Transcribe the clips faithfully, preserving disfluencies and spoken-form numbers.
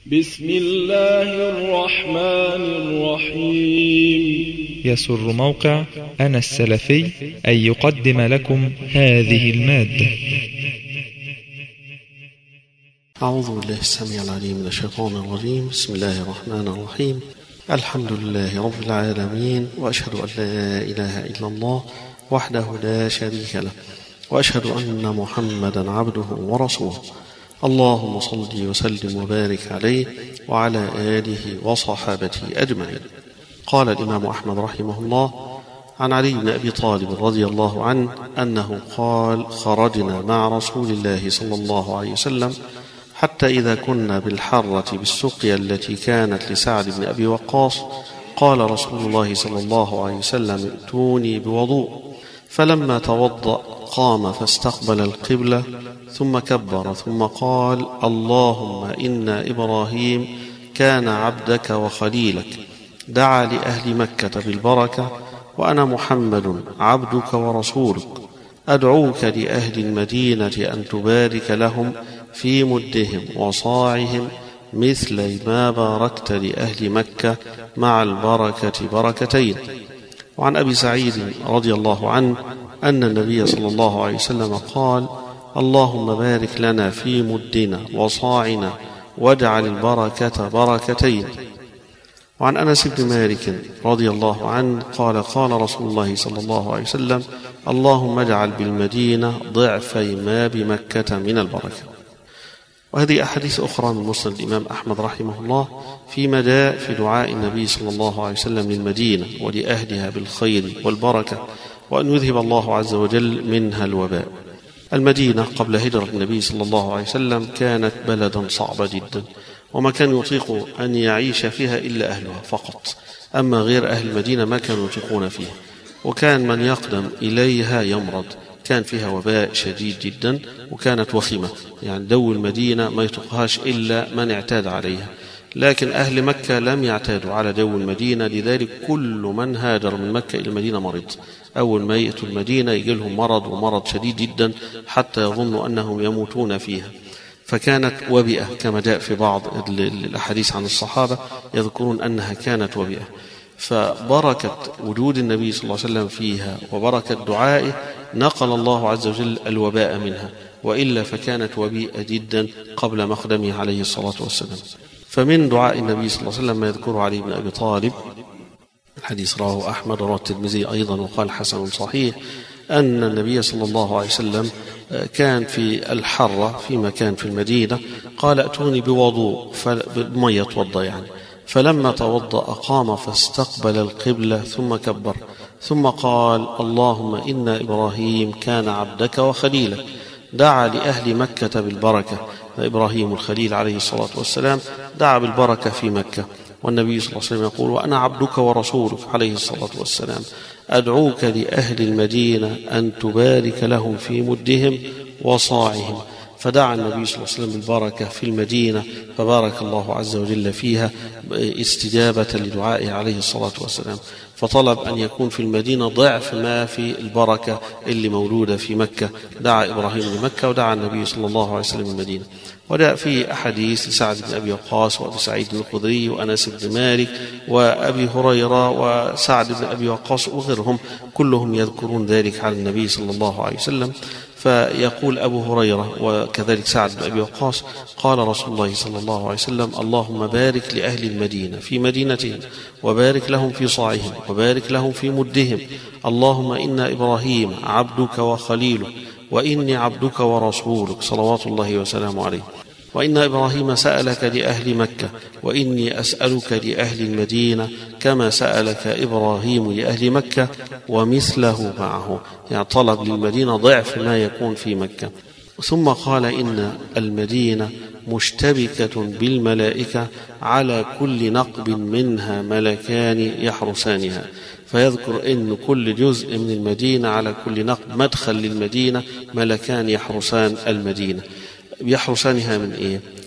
بسم الله الرحمن الرحيم. يسر موقع أنا السلفي أن يقدم لكم هذه المادة. أعوذ بالله السميع العليم من الشيطان الرجيم. بسم الله الرحمن الرحيم. الحمد لله رب العالمين، وأشهد أن لا إله إلا الله وحده لا شريك له، وأشهد أن محمدا عبده ورسوله. اللهم صل وسلم وبارك عليه وعلى آله وصحابته أجمعين. قال الإمام أحمد رحمه الله عن علي بن أبي طالب رضي الله عنه أنه قال: خرجنا مع رسول الله صلى الله عليه وسلم حتى إذا كنا بالحرة بالسقيا التي كانت لسعد بن أبي وقاص قال رسول الله صلى الله عليه وسلم: ائتوني بوضوء. فلما توضأ قام فاستقبل القبلة ثم كبر ثم قال: اللهم إن إبراهيم كان عبدك وخليلك، دعا لأهل مكة بالبركة، وأنا محمد عبدك ورسولك، أدعوك لأهل المدينة أن تبارك لهم في مدهم وصاعهم مثل ما باركت لأهل مكة مع البركة بركتين. وعن أبي سعيد رضي الله عنه أن النبي صلى الله عليه وسلم قال: اللهم بارك لنا في مدنا وصاعنا واجعل البركة بركتين. وعن أنس بن مالك رضي الله عنه قال: قال رسول الله صلى الله عليه وسلم: اللهم اجعل بالمدينة ضعفي ما بمكة من البركة. وهذه أحاديث أخرى من مسند الإمام أحمد رحمه الله فيما جاء في دعاء النبي صلى الله عليه وسلم للمدينة ولأهلها بالخير والبركة، وأن يذهب الله عز وجل منها الوباء. المدينة قبل هجرة النبي صلى الله عليه وسلم كانت بلدا صعبة جدا، وما كان يطيق أن يعيش فيها إلا أهلها فقط، أما غير أهل المدينة ما كانوا يطيقون فيها، وكان من يقدم إليها يمرض. كان فيها وباء شديد جدا، وكانت وخيمة، يعني دو المدينة ما يطيقهاش إلا من اعتاد عليها. لكن أهل مكة لم يعتادوا على جو المدينة، لذلك كل من هاجر من مكة إلى المدينة مرض. أول ما يأتوا المدينة يجي لهم مرض، ومرض شديد جدا حتى يظنوا أنهم يموتون فيها. فكانت وبئة كما جاء في بعض الأحاديث عن الصحابة يذكرون أنها كانت وبئة. فبركة وجود النبي صلى الله عليه وسلم فيها وبركة دعائه نقل الله عز وجل الوباء منها، وإلا فكانت وبيئة جدا قبل مقدمه عليه الصلاة والسلام. فمن دعاء النبي صلى الله عليه وسلم ما يذكره علي بن أبي طالب، الحديث رواه أحمد ورواه الترمذي أيضا وقال حسن صحيح، أن النبي صلى الله عليه وسلم كان في الحرة في مكان في المدينة، قال: ائتوني بوضوء، بمية يتوضأ يعني. فلما توضأ قام فاستقبل القبلة ثم كبر ثم قال: اللهم إن إبراهيم كان عبدك وخليلك، دعا لأهل مكة بالبركة. إبراهيم الخليل عليه الصلاة والسلام دعا بالبركة في مكة، والنبي صلى الله عليه وسلم يقول: وأنا عبدك ورسولك عليه الصلاة والسلام، أدعوك لأهل المدينة أن تبارك لهم في مدهم وصاعهم. فدعا النبي صلى الله عليه وسلم بالبركة في المدينة، فبارك الله عز وجل فيها استجابة لدعائه عليه الصلاة والسلام. فطلب أن يكون في المدينة ضعف ما في البركة اللي مولودة في مكة. دعا إبراهيم لمكة ودعا النبي صلى الله عليه وسلم المدينة. وجاء في أحاديث لسعد بن أبي وقاص وأبي سعيد الخدري وأنس بن مالك وأبي هريرة وسعد بن أبي وقاص وغيرهم، كلهم يذكرون ذلك على النبي صلى الله عليه وسلم. فيقول أبو هريرة وكذلك سعد بن أبي وقاص: قال رسول الله صلى الله عليه وسلم: اللهم بارك لأهل المدينة في مدينتهم، وبارك لهم في صاعهم، وبارك لهم في مدهم. اللهم إن إبراهيم عبدك وخليلك، وإني عبدك ورسولك صلوات الله وسلامه عليه. وإن إبراهيم سألك لأهل مكة، وإني أسألك لأهل المدينة كما سألك إبراهيم لأهل مكة ومثله معه، يعني طلب للمدينة ضعف ما يكون في مكة. ثم قال: إن المدينة مشتبكة بالملائكة، على كل نقب منها ملكان يحرسانها. فيذكر أن كل جزء من المدينة على كل نقب مدخل للمدينة ملكان يحرسان المدينة. يحرسانها من إيه؟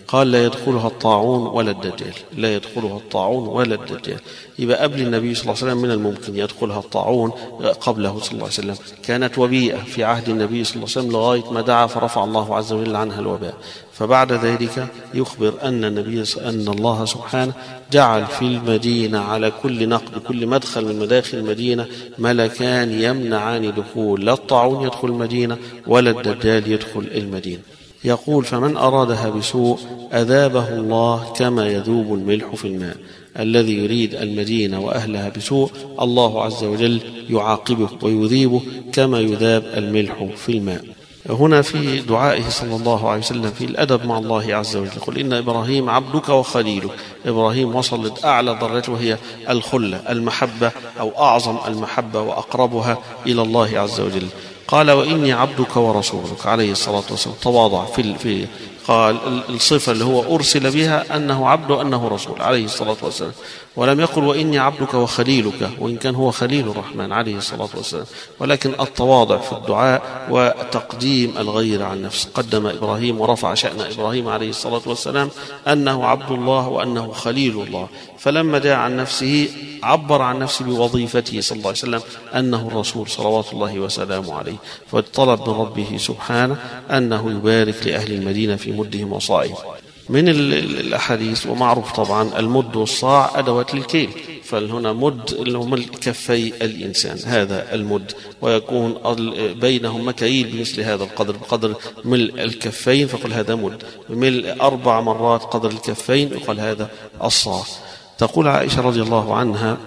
قال لا يدخلها الطاعون ولا الدجال، لا يدخلها الطاعون ولا الدجال. يبقى قبل النبي صلى الله عليه وسلم من الممكن يدخلها الطاعون، قبله صلى الله عليه وسلم كانت وبيئة في عهد النبي صلى الله عليه وسلم لغاية ما دعا فرفع الله عز وجل عنها الوباء. فبعد ذلك يخبر أن النبي أن الله سبحانه جعل في المدينة على كل نقب كل مدخل من مداخل المدينة ملكان يمنعان دخول لا الطاعون يدخل المدينة ولا الدجال يدخل المدينة. يقول فمن أرادها بسوء أذابه الله كما يذوب الملح في الماء. الذي يريد المدينة وأهلها بسوء الله عز وجل يعاقبه ويذيبه كما يذاب الملح في الماء. هنا في دعائه صلى الله عليه وسلم في الأدب مع الله عز وجل يقول إن إبراهيم عبدك وخليلك. إبراهيم وصل لأعلى درجته وهي الخلة، المحبة، أو أعظم المحبة وأقربها إلى الله عز وجل. قال وإني عبدك ورسولك عليه الصلاة والسلام، تواضع في في قال الصفة اللي هو أرسل بها أنه عبد وأنه رسول عليه الصلاة والسلام، ولم يقل وإني عبدك وخليلك، وإن كان هو خليل الرحمن عليه الصلاة والسلام، ولكن التواضع في الدعاء وتقديم الغير عن نفسه. قدم إبراهيم ورفع شأن إبراهيم عليه الصلاة والسلام أنه عبد الله وأنه خليل الله. فلما دعا عن نفسه عبر عن نفسه بوظيفته صلى الله عليه وسلم أنه الرسول صلوات الله وسلامه عليه. فطلب من ربه سبحانه أنه يبارك لأهل المدينة في مدهم وصاعهم. من الأحاديث ومعروف طبعا المد والصاع أدوات للكيل، فهنا مد اللي هم كفي الإنسان هذا المد، ويكون بينهم مكاييل بمثل هذا القدر بقدر ملء الكفين فقل هذا مد، بملء أربع مرات قدر الكفين يقال هذا الصاع. تقول عائشة رضي الله عنها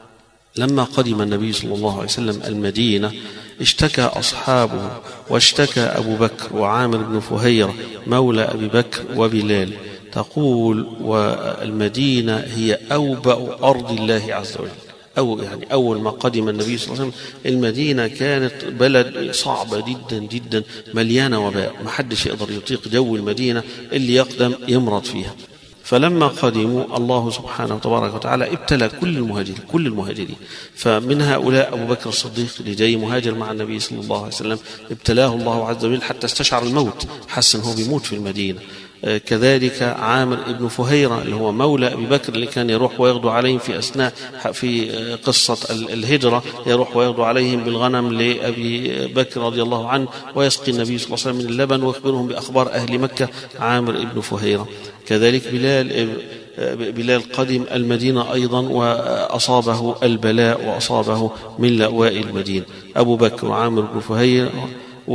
لما قدم النبي صلى الله عليه وسلم المدينة اشتكى أصحابه، واشتكى أبو بكر وعامر بن فهيرة مولى أبي بكر وبلال. تقول والمدينة هي أوبأ أرض الله عز وجل، أو يعني أول ما قدم النبي صلى الله عليه وسلم المدينة كانت بلد صعبة جدا جدا مليانة وباء، ما حدش يقدر يطيق جو المدينة اللي يقدم يمرض فيها. فلما قدموا الله سبحانه وتبارك وتعالى ابتلى كل المهاجرين كل المهاجرين فمن هؤلاء أبو بكر الصديق اللي جاي مهاجر مع النبي صلى الله عليه وسلم ابتلاه الله عز وجل حتى استشعر الموت، حس أنه بيموت في المدينة. كذلك عامر ابن فهيرة اللي هو مولى أبي بكر اللي كان يروح ويغدو عليهم في أثناء في قصة الهجرة، يروح ويغدو عليهم بالغنم لأبي بكر رضي الله عنه ويسقي النبي صلى الله عليه وسلم من اللبن ويخبرهم بأخبار أهل مكة عامر ابن فهيرة. كذلك بلال بلال قدم المدينة أيضا وأصابه البلاء وأصابه من لأواء المدينة، أبو بكر وعامر بن فهيرة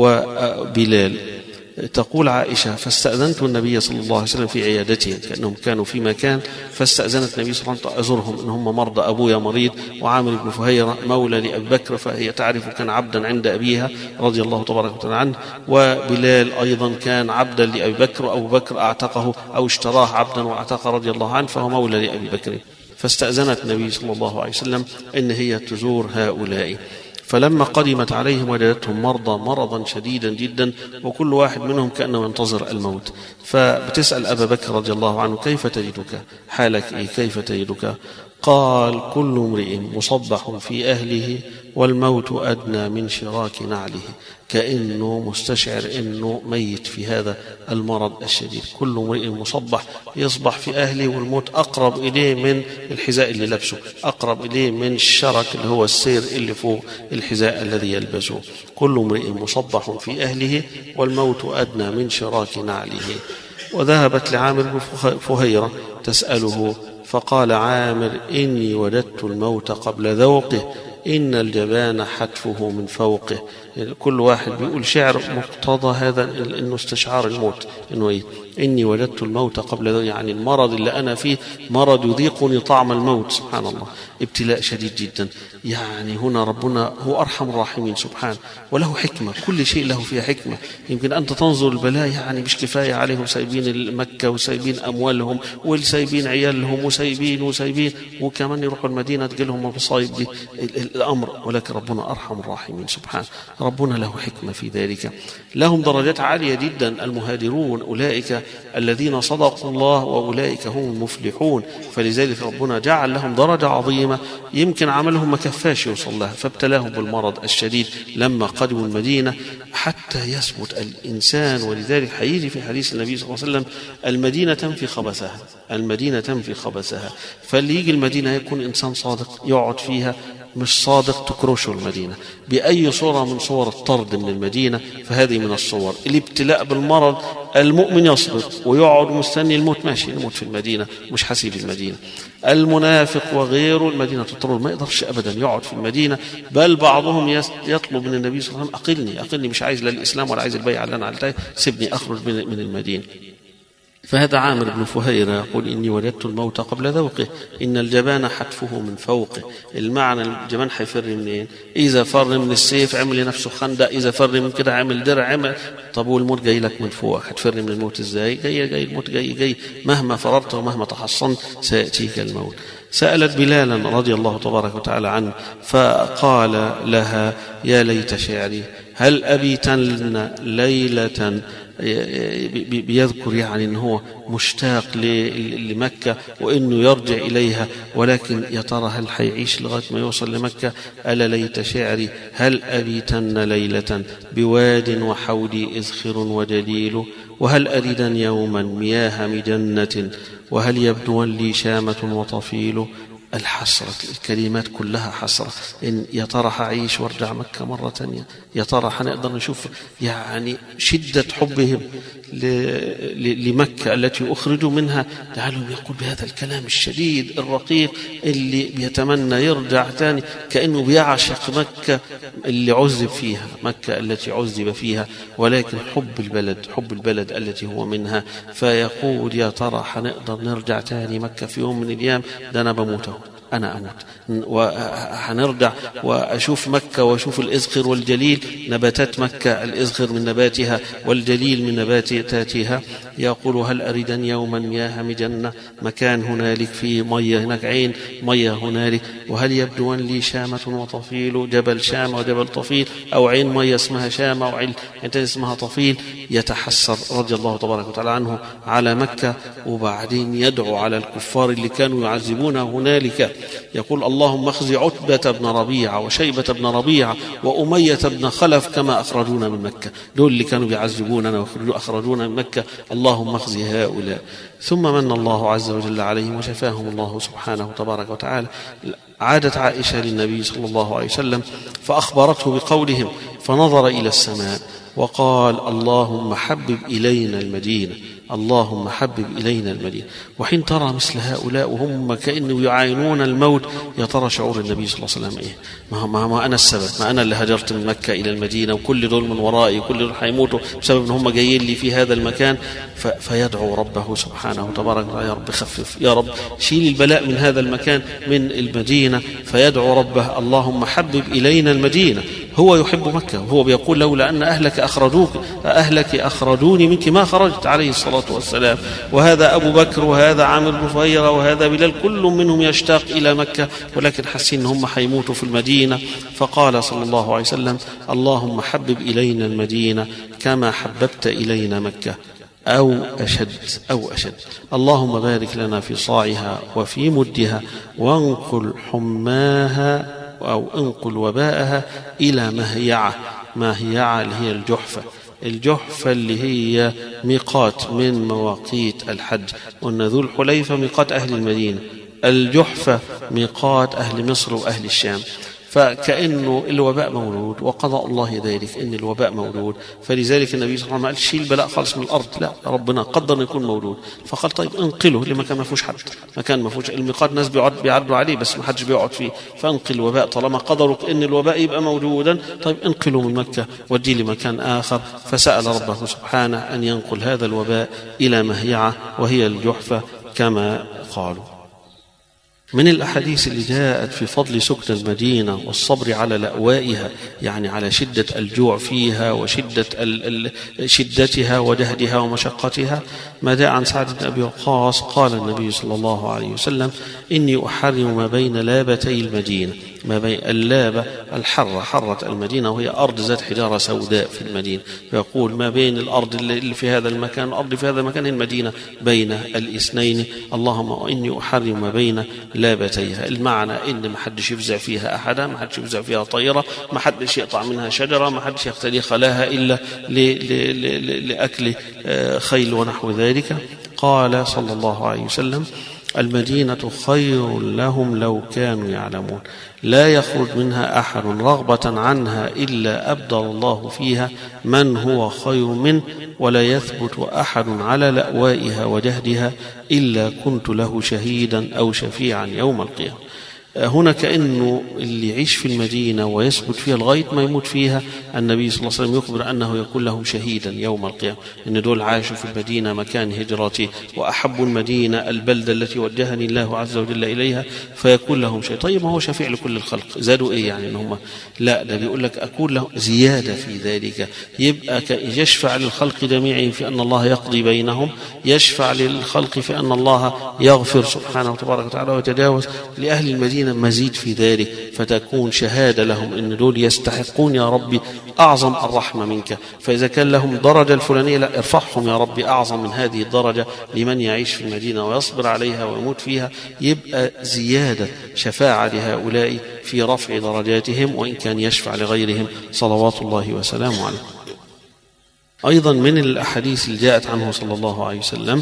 وبلال. تقول عائشة فاستأذنت النبي صلى الله عليه وسلم في عيادتهم، كأنهم كانوا في مكان، فاستأذنت النبي صلى الله عليه وسلم أزورهم إن هم مرضى، أبويا مريض وعامر بن فهيرة مولى لأبي بكر، فهي تعرف كان عبدا عند أبيها رضي الله تبارك وتعالى عنه، وبلال أيضا كان عبدا لأبي بكر وأبو بكر أعتقه أو اشتراه عبدا واعتقه رضي الله عنه فهو مولى لأبي بكر. فاستأذنت النبي صلى الله عليه وسلم إن هي تزور هؤلاء. فلما قدمت عليهم وجدتهم مرضى مرضا شديدا جدا، وكل واحد منهم كأنه ينتظر الموت. فبتسأل أبا بكر رضي الله عنه كيف تجدك، حالك إيه، كيف تجدك؟ قال كل امرئ مصبح في أهله والموت أدنى من شراك نعله، كأنه مستشعر أنه ميت في هذا المرض الشديد. كل امرئ مصبح يصبح في أهله والموت أقرب إليه من الحذاء اللي لبسه، أقرب إليه من الشرك اللي هو السير اللي فوق الحذاء الذي يلبسه. كل امرئ مصبح في أهله والموت أدنى من شراك نعله. وذهبت لعامر بن فهيرة تسأله فقال عامر إني وجدت الموت قبل ذوقه، إن الجبان حتفه من فوقه. كل واحد بيقول شعر مقتضى هذا إنه استشعار الموت، إنه إيه؟ إني وجدت الموت قبل ذوقه، يعني المرض اللي أنا فيه مرض يذيقني طعم الموت. سبحان الله، ابتلاء شديد جدا. يعني هنا ربنا هو أرحم الراحمين سبحانه، وله حكمة، كل شيء له فيها حكمة. يمكن أنت تنظر البلاء يعني مش كفاية عليهم، سايبين مكة وسايبين أموالهم وسايبين عيالهم وسايبين وسايبين وكمان يروحوا المدينة تجيلهم المصايب دي الأمر، ولكن ربنا أرحم الراحمين سبحانه، ربنا له حكمة في ذلك. لهم درجات عالية جدا المهاجرون، أولئك الذين صدقوا الله وأولئك هم المفلحون. فلذلك ربنا جعل لهم درجة عظيمة يمكن عملهم ما كفاش يوصل لها، فابتلاهم بالمرض الشديد لما قدموا المدينة حتى يثبت الإنسان. ولذلك هيجي في حديث النبي صلى الله عليه وسلم المدينة تنفي خبثها، المدينة تنفي خبثها. فاللي يجي المدينة يكون إنسان صادق يقعد فيها، مش صادق تكرشه المدينة بأي صورة من صور الطرد من المدينة. فهذه من الصور. الابتلاء بالمرض المؤمن يصبر ويقعد مستني الموت، ماشي الموت في المدينة مش حسيب المدينة. المنافق وغيره المدينة تطرد، ما يقدرش أبدا يقعد في المدينة، بل بعضهم يطلب من النبي صلى الله عليه وسلم أقلني أقلني، مش عايز لا الإسلام ولا عايز البيعة اللي أنا عملتها، سيبني أخرج من المدينة. فهذا عامر بن فهيرة يقول إني وجدت الموت قبل ذوقه، إن الجبان حتفه من فوقه. المعنى الجبان حيفر منين؟ إذا فر من السيف عمل لنفسه خندق، إذا فر من كده عمل درع عمل. طب والموت جاي لك من فوق، هتفر من الموت إزاي؟ جاي جاي الموت جاي جاي مهما فررت ومهما تحصنت سيأتيك الموت. سألت بلالا رضي الله تبارك وتعالى عنه فقال لها يا ليت شعري هل أبيتن ليلة، بيذكر يعني أنه هو مشتاق لمكة وأنه يرجع إليها، ولكن يا ترى هل حيعيش لغاية ما يوصل لمكة؟ ألا ليت شعري هل أبيتن ليلة بواد وحولي إذخر وجليل، وهل أريدن يوما مياه مجنة، وهل يبدو لي شامة وطفيل. الحسرة، الكلمات كلها حسرة. إن يا ترى هعيش وارجع مكة مرة تانية؟ يا ترى هنقدر نشوف يعني شدة حبهم لمكة التي أخرجوا منها، جعلهم يقول بهذا الكلام الشديد الرقيق اللي بيتمنى يرجع تاني، كأنه بيعشق مكة اللي عذب فيها، مكة التي عذب فيها، ولكن حب البلد حب البلد التي هو منها. فيقول يا ترى هنقدر نرجع تاني مكة في يوم من الأيام؟ ده أنا بموت، أنا أموت وهنرجع وأشوف مكة وأشوف الإذخر والجليل، نباتات مكة الإذخر من نباتها والجليل من نباتاتها. يقول هل أريدن يوما مياه مجنة، مكان هنالك في مية، هناك عين مية هنالك، وهل يبدو لي شامة وطفيل، جبل شام وجبل طفيل، أو عين مية اسمها شام أو عين اسمها طفيل. يتحسر رضي الله تبارك وتعالى عنه على مكة، وبعدين يدعو على الكفار اللي كانوا يعذبونه هنالك، يقول اللهم اخزي عتبة بن ربيعة وشيبة بن ربيعة وأمية بن خلف كما أخرجونا من مكة. دول اللي كانوا بيعذبوننا وأخرجونا من مكة، اللهم اخزي هؤلاء. ثم من الله عز وجل عليهم وشفاهم الله سبحانه تبارك وتعالى. عادت عائشة للنبي صلى الله عليه وسلم فأخبرته بقولهم، فنظر إلى السماء وقال اللهم حبب إلينا المدينة، اللهم حبب إلينا المدينة. وحين ترى مثل هؤلاء وهم كأنه يعاينون الموت، يا ترى شعور النبي صلى الله عليه وسلم إيه؟ ما, ما, ما أنا السبب، ما أنا اللي هجرت من مكة إلى المدينة، وكل دول من ورائي، وكل دول حيموتوا بسبب أن هم جايين لي في هذا المكان. فيدعو ربه سبحانه وتبارك وتعالى يا رب خفف، يا رب شيل البلاء من هذا المكان من المدينة. فيدعو ربه اللهم حبب إلينا المدينة. هو يحب مكة، وهو بيقول لولا أن أهلك أخرجوك أهلك أخرجوني منك ما خرجت، عليه الصلاة والسلام. وهذا أبو بكر وهذا عامر بن فهيرة وهذا بلال، كل منهم يشتاق إلى مكة، ولكن حسين هم حيموتوا في المدينة. فقال صلى الله عليه وسلم اللهم حبب إلينا المدينة كما حببت إلينا مكة أو أشد أو أشد. اللهم بارك لنا في صاعها وفي مدها، وانقل حماها أو انقل وباءها إلى مهيعة. مهيعة اللي هي الجحفة، الجحفة اللي هي ميقات من مواقيت الحج. وأن ذو الحليفة ميقات أهل المدينة، الجحفة ميقات أهل مصر وأهل الشام. فكأنه الوباء مولود وقضاء الله ذلك إن الوباء مولود، فلذلك النبي صلى الله عليه وسلم قال شيل البلاء خالص من الأرض، لا ربنا قدر أن يكون مولود. فقال طيب انقله لمكان ما فيهوش حد، مكان ما فيهوش الميقات، ناس بيقعد بيعدوا عليه بس ما حدش بيقعد فيه، فانقل الوباء طالما قدروا إن الوباء يبقى موجودا، طيب انقله من مكة ودي لمكان آخر. فسأل ربه سبحانه أن ينقل هذا الوباء إلى مهيعة وهي الجحفة كما قالوا. من الأحاديث اللي جاءت في فضل سكن المدينة والصبر على لأوائها، يعني على شدة الجوع فيها وشدة شدتها وجهدها ومشقتها، ما جاء عن سعد بن أبي وقاص قال النبي صلى الله عليه وسلم إني أحرم ما بين لابتي المدينة. ما بين اللابة الحرة، حرة المدينة وهي أرض ذات حجارة سوداء في المدينة، يقول ما بين الأرض اللي في هذا المكان الأرض في هذا المكان المدينة بين الاثنين، اللهم إني أحرم ما بين لابتيها. المعنى إن ما حدش يفزع فيها أحدا، ما حدش يفزع فيها طيرة، ما حدش يقطع منها شجرة، ما حدش يختلي خلاها إلا لأكل خيل ونحو ذلك. قال صلى الله عليه وسلم المدينة خير لهم لو كانوا يعلمون، لا يخرج منها أحد رغبة عنها إلا أبدل الله فيها من هو خير منه، ولا يثبت أحد على لأوائها وجهدها إلا كنت له شهيدا أو شفيعا يوم القيامة. هنا كأنه اللي يعيش في المدينة ويثبت فيها لغاية ما يموت فيها، النبي صلى الله عليه وسلم يخبر أنه يكون له شهيدا يوم القيامة، إن دول عاشوا في المدينة مكان هجرته، وأحب المدينة البلدة التي وجهني الله عز وجل إليها، فيكون لهم شيء. طيب ما هو شفيع لكل الخلق، زادوا إيه يعني إن هم؟ لا، ده بيقول لك أكون له زيادة في ذلك، يبقى يشفع للخلق جميعهم في أن الله يقضي بينهم، يشفع للخلق في أن الله يغفر سبحانه وتبارك وتعالى ويتجاوز لأهل المدينة مزيد في ذلك، فتكون شهادة لهم إن دول يستحقون يا ربي أعظم الرحمة منك. فإذا كان لهم درجة الفلانية، لا ارفعهم يا ربي أعظم من هذه الدرجة لمن يعيش في المدينة ويصبر عليها ويموت فيها، يبقى زيادة شفاعة لهؤلاء في رفع درجاتهم، وإن كان يشفع لغيرهم صلوات الله وسلامه عليه. أيضا من الأحاديث اللي جاءت عنه صلى الله عليه وسلم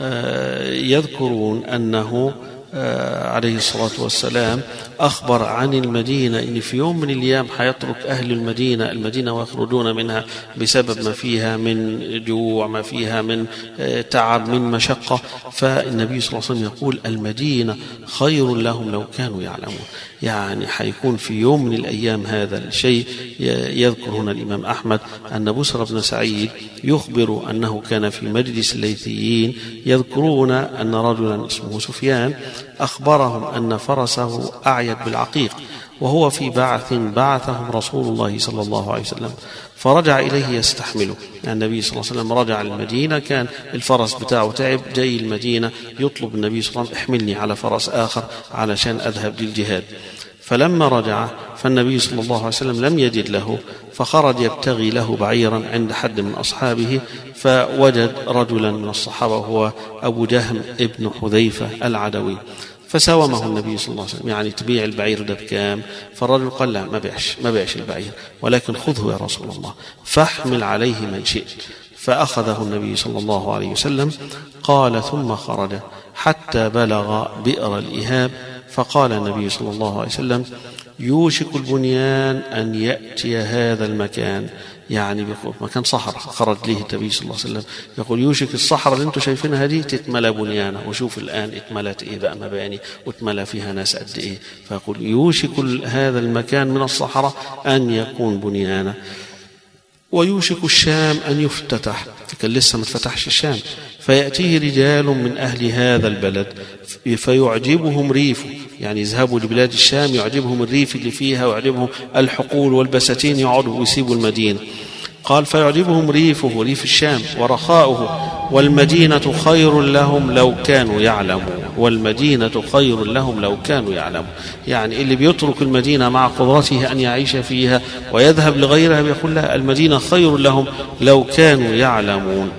يذكرون أنه عليه الصلاة والسلام أخبر عن المدينة إن في يوم من الأيام حيترك أهل المدينة المدينة ويخرجون منها بسبب ما فيها من جوع، ما فيها من تعب، من مشقة. فالنبي صلى الله عليه وسلم يقول المدينة خير لهم لو كانوا يعلمون، يعني حيكون في يوم من الأيام هذا الشيء. يذكر هنا الإمام أحمد أن بسر بن سعيد يخبر أنه كان في مجلس الليثيين، يذكرون أن رجلا اسمه سفيان أخبرهم أن فرسه أعيت بالعقيق، وهو في بعث بعثهم رسول الله صلى الله عليه وسلم، فرجع إليه يستحمله. النبي صلى الله عليه وسلم رجع المدينة، كان الفرس بتاعه تعب، جاي المدينة يطلب النبي صلى الله عليه وسلم احملني على فرس آخر علشان أذهب للجهاد. فلما رجع فالنبي صلى الله عليه وسلم لم يجد له، فخرج يبتغي له بعيرا عند حد من أصحابه، فوجد رجلا من الصحابة هو أبو جهم ابن حذيفة العدوي، فساومه النبي صلى الله عليه وسلم، يعني تبيع البعير ده بكام؟ فالرجل قال لا، ما بيعش ما بيعش البعير، ولكن خذه يا رسول الله فاحمل عليه من شئت. فأخذه النبي صلى الله عليه وسلم. قال ثم خرج حتى بلغ بئر الإهاب، فقال النبي صلى الله عليه وسلم يوشك البنيان أن يأتي هذا المكان، يعني بيقول مكان صحراء خرج له النبي صلى الله عليه وسلم، يقول يوشك الصحراء اللي انتم شايفينها دي تتملى بنيانة، وشوف الآن اتملت ايه بقى مباني، واتملى فيها ناس قد ايه. فيقول يوشك هذا المكان من الصحراء أن يكون بنيانة، ويوشك الشام أن يفتتح، كان لسه ما فتحش الشام، فيأتيه رجال من أهل هذا البلد فيعجبهم ريفه، يعني يذهبوا لبلاد الشام يعجبهم الريف اللي فيها ويعجبهم الحقول والبساتين، يقعدوا ويسيبوا المدينة. قال فيعجبهم ريفه وريف الشام ورخاؤه، والمدينة خير لهم لو كانوا يعلمون، والمدينة خير لهم لو كانوا يعلمون. يعني اللي بيترك المدينة مع قدرته أن يعيش فيها ويذهب لغيرها بيقول لها المدينة خير لهم لو كانوا يعلمون.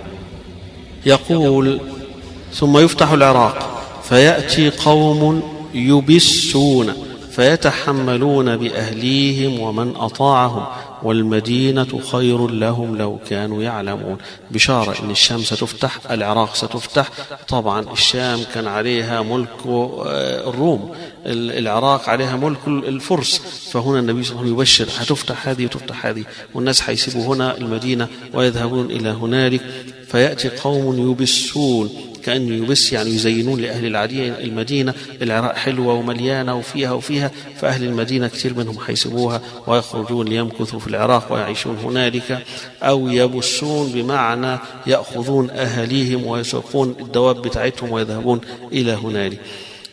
يقول ثم يفتح العراق فيأتي قوم يبسون فيتحملون بأهليهم ومن أطاعهم، والمدينة خير لهم لو كانوا يعلمون. بشارة إن الشام ستفتح، العراق ستفتح. طبعا الشام كان عليها ملك الروم، العراق عليها ملك الفرس، فهنا النبي صلى الله عليه وسلم يبشر هتفتح هذه وتفتح هذه، والناس حيسيبوا هنا المدينة ويذهبون إلى هنالك. فيأتي قوم يبسون، كأنه يبس يعني يزينون لأهل العادية المدينة، العراق حلوة ومليانة وفيها وفيها، فأهل المدينة كثير منهم حيسبوها ويخرجون ليمكثوا في العراق ويعيشون هنالك. أو يبسون بمعنى يأخذون أهليهم ويسوقون الدواب بتاعتهم ويذهبون إلى هنالك.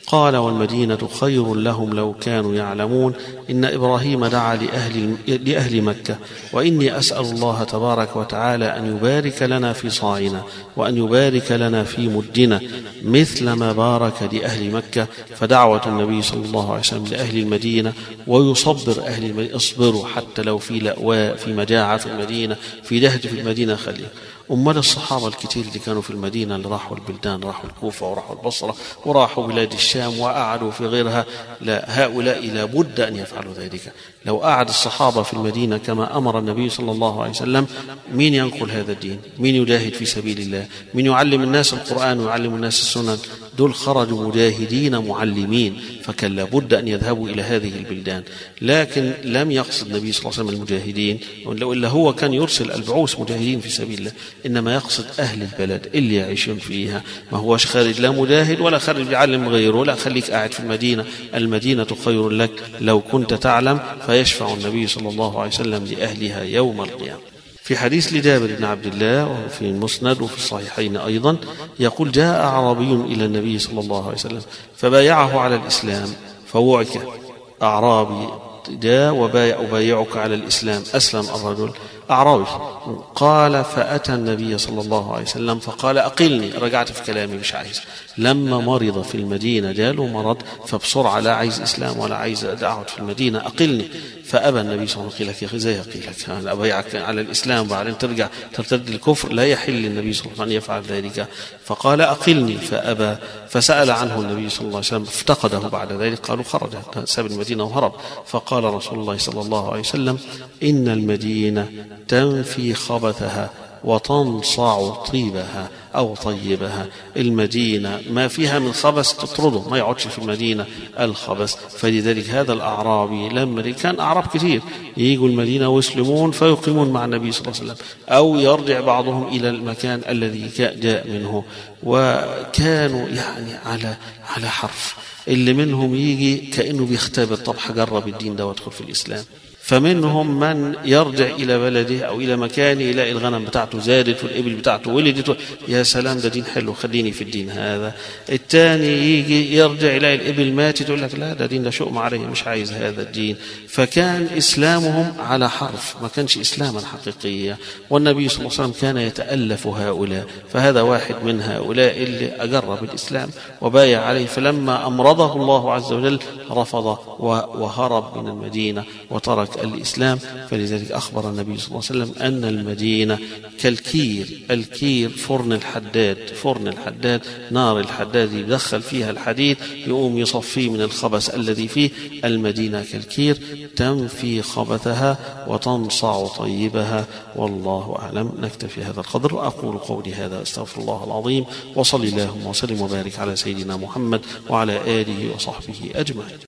قال والمدينة خير لهم لو كانوا يعلمون إن إبراهيم دعا لأهل, لأهل مكة وإني أسأل الله تبارك وتعالى أن يبارك لنا في صاعنا وأن يبارك لنا في مدنا مثل ما بارك لأهل مكة. فدعوة النبي صلى الله عليه وسلم لأهل المدينة ويصبر أهل المدينة، اصبروا حتى لو في لأواء، في مجاعة في المدينة، في دهج في المدينة خليه. أمال الصحابة الكتير اللي كانوا في المدينة، اللي راحوا البلدان، راحوا الكوفة وراحوا البصرة وراحوا بلاد الشام وقعدوا في غيرها، لا، هؤلاء لابد أن يفعلوا ذلك. لو قعد الصحابة في المدينة كما أمر النبي صلى الله عليه وسلم، مين ينقل هذا الدين؟ مين يجاهد في سبيل الله؟ مين يعلم الناس القرآن ويعلم الناس السنن؟ دول خرجوا مجاهدين معلمين، فكان لابد أن يذهبوا إلى هذه البلدان. لكن لم يقصد النبي صلى الله عليه وسلم المجاهدين، وإلا هو كان يرسل البعوث مجاهدين في سبيل الله، إنما يقصد أهل البلد اللي يعيشون فيها. ما هوش خارج لا مجاهد ولا خارج يعلم غيره، لا، خليك قاعد في المدينة، المدينة خير لك لو كنت تعلم. فيشفع النبي صلى الله عليه وسلم لأهلها يوم القيامة. في حديث لجابر بن عبد الله وفي المسند وفي الصحيحين أيضا يقول: جاء أعرابي إلى النبي صلى الله عليه وسلم فبايعه على الإسلام فوعك. أعرابي جاء وبايع أبايعك على الإسلام، أسلم الرجل أعرابي. قال فأتى النبي صلى الله عليه وسلم فقال: أقلني. رجعت في كلامي، مش عايز. لما مرض في المدينة، جاله مرض، فبسرعة لا عايز إسلام ولا عايز أقعد في المدينة، أقلني. فأبى النبي صلى الله عليه وسلم. قيل لك يا أخي زي قيلك أنا أبايعك على الإسلام وبعدين ترجع ترتد الكفر، لا يحل النبي صلى الله عليه وسلم أن يفعل ذلك. فقال: أقلني. فأبى. فسأل عنه النبي صلى الله عليه وسلم افتقده بعد ذلك. قالوا خرج، ساب المدينة وهرب. فقال رسول الله صلى الله عليه وسلم: إن المدينة تنفي خبثها وتنصع طيبها أو طيبها. المدينة ما فيها من خبث تطرده، ما يقعدش في المدينة الخبث. فلذلك هذا الأعرابي لما كان أعراب كثير ييجوا المدينة ويسلمون فيقيمون مع النبي صلى الله عليه وسلم، أو يرجع بعضهم إلى المكان الذي جاء منه، وكانوا يعني على على حرف. اللي منهم يجي كأنه بيختبر، طب هجرب الدين ده وادخل في الإسلام. فمنهم من يرجع إلى بلده أو إلى مكانه يلاقي الغنم بتاعته زادت والإبل بتاعته ولدت، يا سلام ده دين حلو، خليني في الدين هذا. الثاني يجي يرجع يلاقي الإبل ماتت يقول لك لا، ده دين ده شؤم عليه، مش عايز هذا الدين. فكان إسلامهم على حرف، ما كانش إسلاما حقيقيا. والنبي صلى الله عليه وسلم كان يتألف هؤلاء، فهذا واحد من هؤلاء اللي أجرب الإسلام وبايع عليه. فلما أمرضه الله عز وجل رفض وهرب من المدينة وترك الإسلام. فلذلك أخبر النبي صلى الله عليه وسلم أن المدينة كالكير. الكير فرن الحداد، فرن الحداد، نار الحداد يدخل فيها الحديد يقوم يصفيه من الخبث الذي فيه. المدينة كالكير تنفي خبثها وتنصع طيبها. والله أعلم. نكتفي هذا القدر وأقول قولي هذا، أستغفر الله العظيم، وصلي اللهم وسلم وبارك على سيدنا محمد وعلى آله وصحبه أجمعين.